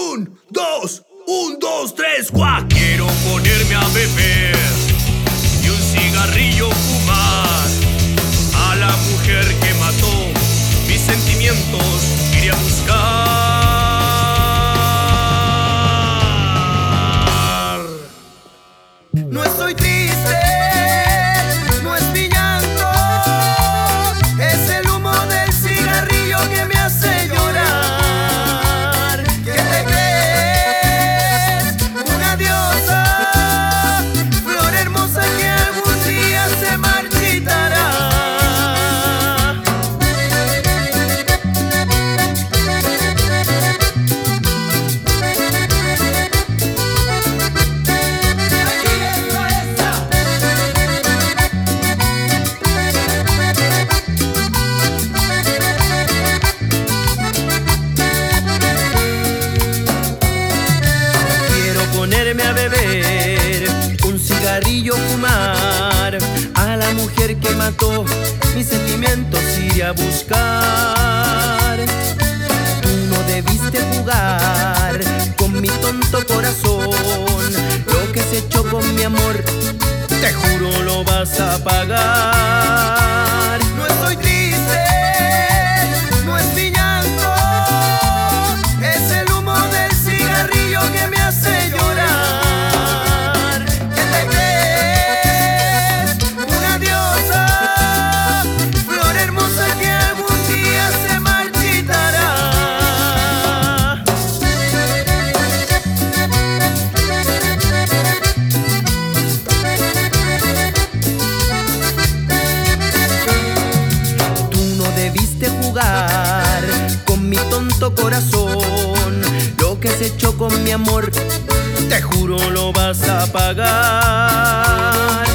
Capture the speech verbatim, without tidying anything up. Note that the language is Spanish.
Un, dos, un, dos, tres, cuac. Quiero ponerme a beber y un cigarrillo fumar. A la mujer que mató mis sentimientos iré a buscar. No estoy triste, no es mi llanto, es el humo del cigarrillo que me hace llorar. ¿Qué te crees? Una diosa, flor hermosa que algún día se marchitará. Ponerme a beber, un cigarrillo fumar, a la mujer que mató mis sentimientos iré a buscar. Tú no debiste jugar con mi tonto corazón, lo que se echó con mi amor, te juro lo vas a pagar. No estoy triste, no es mi llanto, es el humo del cigarrillo que me hace llorar. ¿Qué te crees? Una diosa, flor hermosa que algún día se marchitará. Tú no debiste jugar con mi tonto corazón, lo que se echó con mi amor, te juro lo vas a pagar.